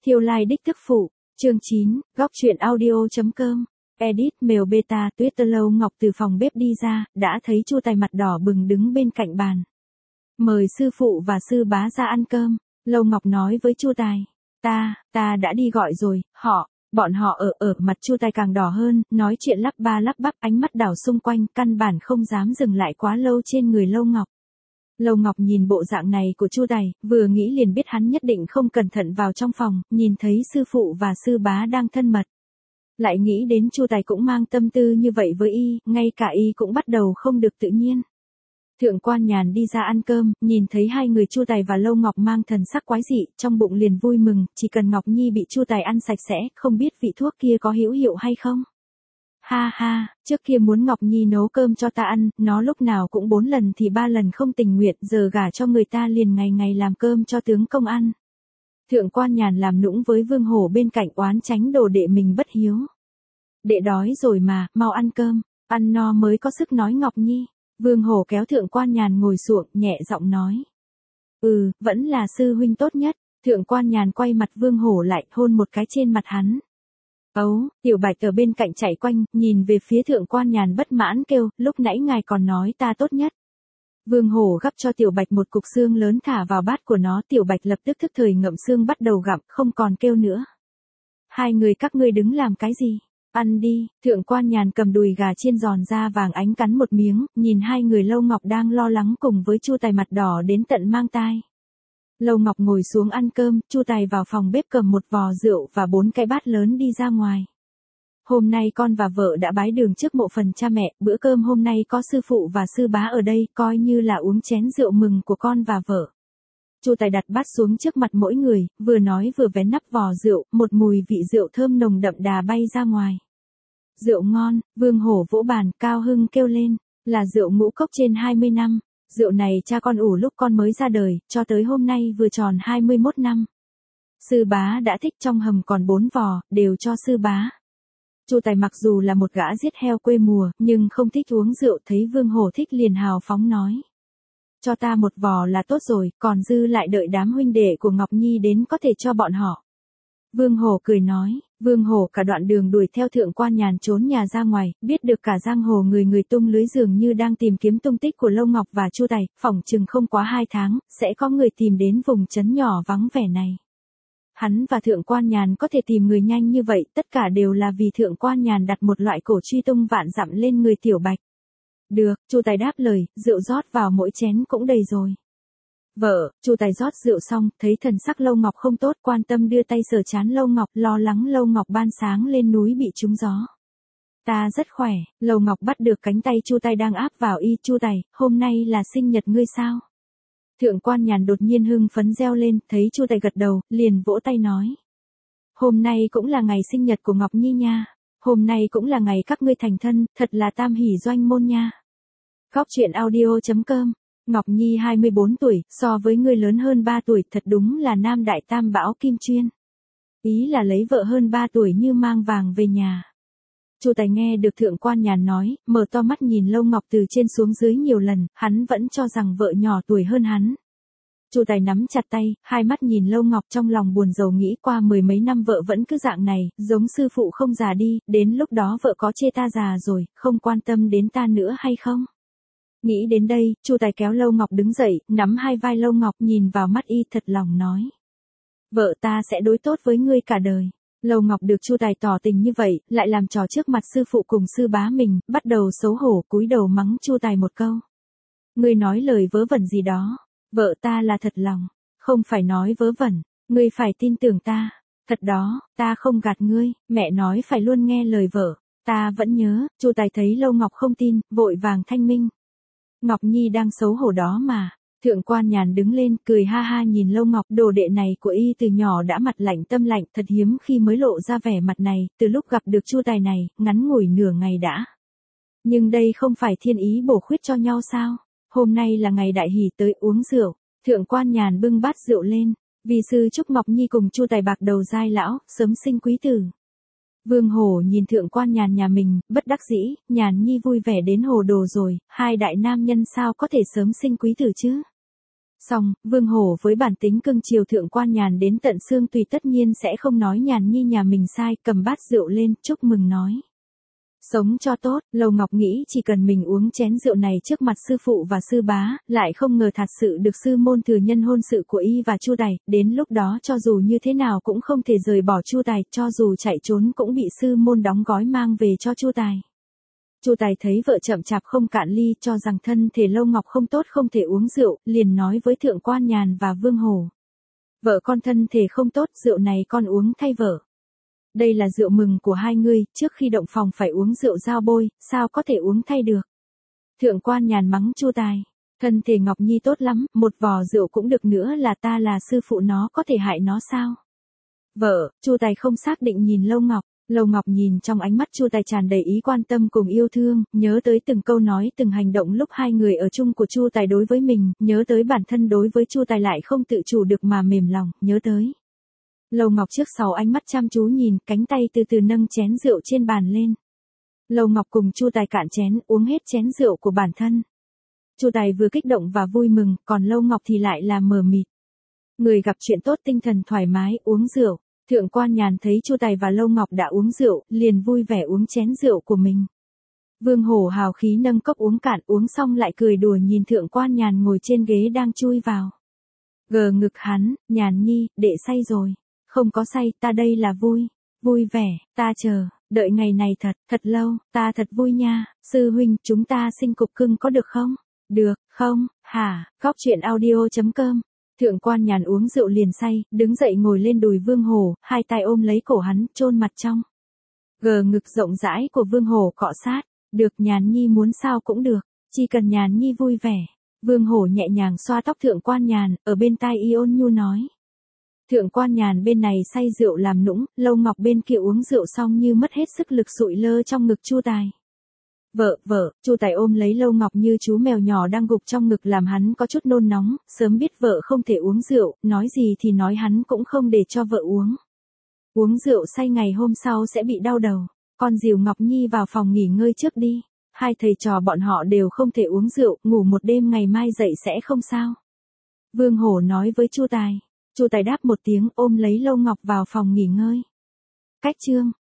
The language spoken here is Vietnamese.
Thiêu Lai đích thức phụ, chương 9, góc truyện audio.com. Edit mail beta Twitter. Lâu Ngọc từ phòng bếp đi ra, đã thấy Chu Tài mặt đỏ bừng đứng bên cạnh bàn. Mời sư phụ và sư bá ra ăn cơm. Lâu Ngọc nói với Chu Tài. Ta đã đi gọi rồi, bọn họ ở mặt Chu Tài càng đỏ hơn, nói chuyện lắp ba lắp bắp, ánh mắt đảo xung quanh, căn bản không dám dừng lại quá lâu trên người Lâu Ngọc. Lâu Ngọc nhìn bộ dạng này của Chu Tài, vừa nghĩ liền biết hắn nhất định không cẩn thận vào trong phòng, nhìn thấy sư phụ và sư bá đang thân mật. Lại nghĩ đến Chu Tài cũng mang tâm tư như vậy với y, ngay cả y cũng bắt đầu không được tự nhiên. Thượng Quan Nhàn đi ra ăn cơm, nhìn thấy hai người Chu Tài và Lâu Ngọc mang thần sắc quái dị, trong bụng liền vui mừng, chỉ cần Ngọc Nhi bị Chu Tài ăn sạch sẽ, không biết vị thuốc kia có hữu hiệu hay không. Ha ha, trước kia muốn Ngọc Nhi nấu cơm cho ta ăn, nó lúc nào cũng 4 lần thì 3 lần không tình nguyện, giờ gả cho người ta liền ngày ngày làm cơm cho tướng công ăn. Thượng Quan Nhàn làm nũng với Vương Hổ bên cạnh, oán tránh đồ đệ mình bất hiếu. Đệ đói rồi mà, mau ăn cơm, ăn no mới có sức nói Ngọc Nhi. Vương Hổ kéo Thượng Quan Nhàn ngồi xuống, nhẹ giọng nói. Vẫn là sư huynh tốt nhất. Thượng Quan Nhàn quay mặt Vương Hổ lại, hôn một cái trên mặt hắn. Tiểu Bạch ở bên cạnh chạy quanh, nhìn về phía Thượng Quan Nhàn bất mãn kêu, lúc nãy ngài còn nói ta tốt nhất. Vương Hổ gắp cho Tiểu Bạch một cục xương lớn thả vào bát của nó, Tiểu Bạch lập tức thức thời ngậm xương bắt đầu gặm, không còn kêu nữa. Hai người các ngươi đứng làm cái gì? Ăn đi. Thượng Quan Nhàn cầm đùi gà chiên giòn da vàng ánh cắn một miếng, nhìn hai người Lâu Ngọc đang lo lắng cùng với Chu Tài mặt đỏ đến tận mang tai. Lâu Ngọc ngồi xuống ăn cơm, Chu Tài vào phòng bếp cầm một vò rượu và 4 cái bát lớn đi ra ngoài. Hôm nay con và vợ đã bái đường trước mộ phần cha mẹ, bữa cơm hôm nay có sư phụ và sư bá ở đây, coi như là uống chén rượu mừng của con và vợ. Chu Tài đặt bát xuống trước mặt mỗi người, vừa nói vừa vén nắp vò rượu, một mùi vị rượu thơm nồng đậm đà bay ra ngoài. Rượu ngon. Vương Hổ vỗ bàn, cao hưng kêu lên, là rượu ngũ cốc trên 20 năm. Rượu này cha con ủ lúc con mới ra đời, cho tới hôm nay vừa tròn 21 năm. Sư bá đã thích, trong hầm còn 4 vò, đều cho sư bá. Chu Tài mặc dù là một gã giết heo quê mùa, nhưng không thích uống rượu, thấy Vương Hổ thích liền hào phóng nói. Cho ta một vò là tốt rồi, còn dư lại đợi đám huynh đệ của Ngọc Nhi đến có thể cho bọn họ. Vương Hổ cười nói. Vương Hổ cả đoạn đường đuổi theo Thượng Quan Nhàn trốn nhà ra ngoài, biết được cả giang hồ người tung lưới dường như đang tìm kiếm tung tích của Lâu Ngọc và Chu Tài, phỏng chừng không quá 2 tháng, sẽ có người tìm đến vùng trấn nhỏ vắng vẻ này. Hắn và Thượng Quan Nhàn có thể tìm người nhanh như vậy, tất cả đều là vì Thượng Quan Nhàn đặt một loại cổ truy tung vạn dặm lên người Tiểu Bạch. Được, Chu Tài đáp lời, rượu rót vào mỗi chén cũng đầy rồi. Vợ. Chu Tài rót rượu xong, thấy thần sắc Lâu Ngọc không tốt, quan tâm đưa tay sờ trán Lâu Ngọc, lo lắng Lâu Ngọc ban sáng lên núi bị trúng gió. Ta rất khỏe. Lâu Ngọc bắt được cánh tay Chu Tài đang áp vào y. Chu Tài, hôm nay là sinh nhật ngươi sao? Thượng Quan Nhàn đột nhiên hưng phấn reo lên, thấy Chu Tài gật đầu, liền vỗ tay nói. Hôm nay cũng là ngày sinh nhật của Ngọc Nhi nha. Hôm nay cũng là ngày các ngươi thành thân, thật là tam hỷ doanh môn nha. Góc truyện audio.com. Ngọc Nhi 24 tuổi, so với ngươi lớn hơn 3 tuổi, thật đúng là nam đại tam bão kim chuyên. Ý là lấy vợ hơn 3 tuổi như mang vàng về nhà. Chu Tài nghe được Thượng Quan Nhàn nói, mở to mắt nhìn Lâu Ngọc từ trên xuống dưới nhiều lần, hắn vẫn cho rằng vợ nhỏ tuổi hơn hắn. Chu Tài nắm chặt tay, hai mắt nhìn Lâu Ngọc trong lòng buồn rầu, nghĩ qua 10 mấy năm vợ vẫn cứ dạng này, giống sư phụ không già đi, đến lúc đó vợ có chê ta già rồi, không quan tâm đến ta nữa hay không? Nghĩ đến đây, Chu Tài kéo Lâu Ngọc đứng dậy, nắm hai vai Lâu Ngọc, nhìn vào mắt y thật lòng nói. Vợ ta sẽ đối tốt với ngươi cả đời. Lâu Ngọc được Chu Tài tỏ tình như vậy, lại làm trò trước mặt sư phụ cùng sư bá mình, bắt đầu xấu hổ cúi đầu mắng Chu Tài một câu. Ngươi nói lời vớ vẩn gì đó, vợ ta là thật lòng, không phải nói vớ vẩn, ngươi phải tin tưởng ta. Thật đó, ta không gạt ngươi, mẹ nói phải luôn nghe lời vợ, ta vẫn nhớ. Chu Tài thấy Lâu Ngọc không tin, vội vàng thanh minh. Ngọc Nhi đang xấu hổ đó mà. Thượng Quan Nhàn đứng lên, cười ha ha nhìn Lâu Ngọc, đồ đệ này của y từ nhỏ đã mặt lạnh tâm lạnh, thật hiếm khi mới lộ ra vẻ mặt này, từ lúc gặp được Chu Tài này, ngắn ngủi nửa ngày đã. Nhưng đây không phải thiên ý bổ khuyết cho nhau sao? Hôm nay là ngày đại hỷ, tới uống rượu. Thượng Quan Nhàn bưng bát rượu lên, vì sư chúc Ngọc Nhi cùng Chu Tài bạc đầu giai lão, sớm sinh quý tử. Vương Hổ nhìn Thượng Quan Nhàn nhà mình, bất đắc dĩ, Nhàn Nhi vui vẻ đến hồ đồ rồi, hai đại nam nhân sao có thể sớm sinh quý tử chứ? Xong, Vương Hổ với bản tính cưng chiều Thượng Quan Nhàn đến tận xương tùy tất nhiên sẽ không nói Nhàn Nhi nhà mình sai, cầm bát rượu lên, chúc mừng nói. Sống cho tốt, Lầu Ngọc nghĩ chỉ cần mình uống chén rượu này trước mặt sư phụ và sư bá, lại không ngờ thật sự được sư môn thừa nhân hôn sự của y và Chu Tài, đến lúc đó cho dù như thế nào cũng không thể rời bỏ Chu Tài, cho dù chạy trốn cũng bị sư môn đóng gói mang về cho Chu Tài. Chu Tài thấy vợ chậm chạp không cạn ly, cho rằng thân thể Lâu Ngọc không tốt không thể uống rượu, liền nói với Thượng Quan Nhàn và Vương Hổ. Vợ con thân thể không tốt, rượu này con uống thay vợ. Đây là rượu mừng của hai ngươi, trước khi động phòng phải uống rượu giao bôi, sao có thể uống thay được. Thượng Quan Nhàn mắng Chu Tài, thân thể Ngọc Nhi tốt lắm, một vò rượu cũng được, nữa là ta là sư phụ nó có thể hại nó sao. Vợ, Chu Tài không xác định nhìn Lâu Ngọc. Lâu Ngọc nhìn trong ánh mắt Chu Tài tràn đầy ý quan tâm cùng yêu thương, nhớ tới từng câu nói từng hành động lúc hai người ở chung của Chu Tài đối với mình, nhớ tới bản thân đối với Chu Tài lại không tự chủ được mà mềm lòng, nhớ tới. Lâu Ngọc trước sau ánh mắt chăm chú nhìn, cánh tay từ từ nâng chén rượu trên bàn lên. Lâu Ngọc cùng Chu Tài cạn chén, uống hết chén rượu của bản thân. Chu Tài vừa kích động và vui mừng, còn Lâu Ngọc thì lại là mờ mịt. Người gặp chuyện tốt tinh thần thoải mái, uống rượu. Thượng Quan Nhàn thấy Chu Tài và Lâu Ngọc đã uống rượu, liền vui vẻ uống chén rượu của mình. Vương Hổ hào khí nâng cốc uống cạn, uống xong lại cười đùa nhìn Thượng Quan Nhàn ngồi trên ghế đang chui vào. Gờ ngực hắn, Nhàn Nhi, đệ say rồi. Không có say, ta đây là vui. Vui vẻ, ta đợi ngày này thật lâu, ta thật vui nha. Sư huynh, chúng ta sinh cục cưng có được không? Được, không, hả? Góc truyện audio.com. Thượng Quan Nhàn uống rượu liền say, đứng dậy ngồi lên đùi Vương Hổ, hai tay ôm lấy cổ hắn, chôn mặt trong. Gờ ngực rộng rãi của Vương Hổ cọ sát. Được, Nhàn Nhi muốn sao cũng được, chỉ cần Nhàn Nhi vui vẻ. Vương Hổ nhẹ nhàng xoa tóc Thượng Quan Nhàn, ở bên tai y ôn nhu nói. Thượng Quan Nhàn bên này say rượu làm nũng, Lâu Ngọc bên kia uống rượu xong như mất hết sức lực sụi lơ trong ngực Chu Tài. Vợ, Chu Tài ôm lấy Lâu Ngọc như chú mèo nhỏ đang gục trong ngực làm hắn có chút nôn nóng, sớm biết vợ không thể uống rượu, nói gì thì nói hắn cũng không để cho vợ uống. Uống rượu say ngày hôm sau sẽ bị đau đầu, con dìu Ngọc Nhi vào phòng nghỉ ngơi trước đi. Hai thầy trò bọn họ đều không thể uống rượu, ngủ một đêm ngày mai dậy sẽ không sao. Vương Hổ nói với Chu Tài. Chu Tài đáp một tiếng ôm lấy Lâu Ngọc vào phòng nghỉ ngơi. Cách chương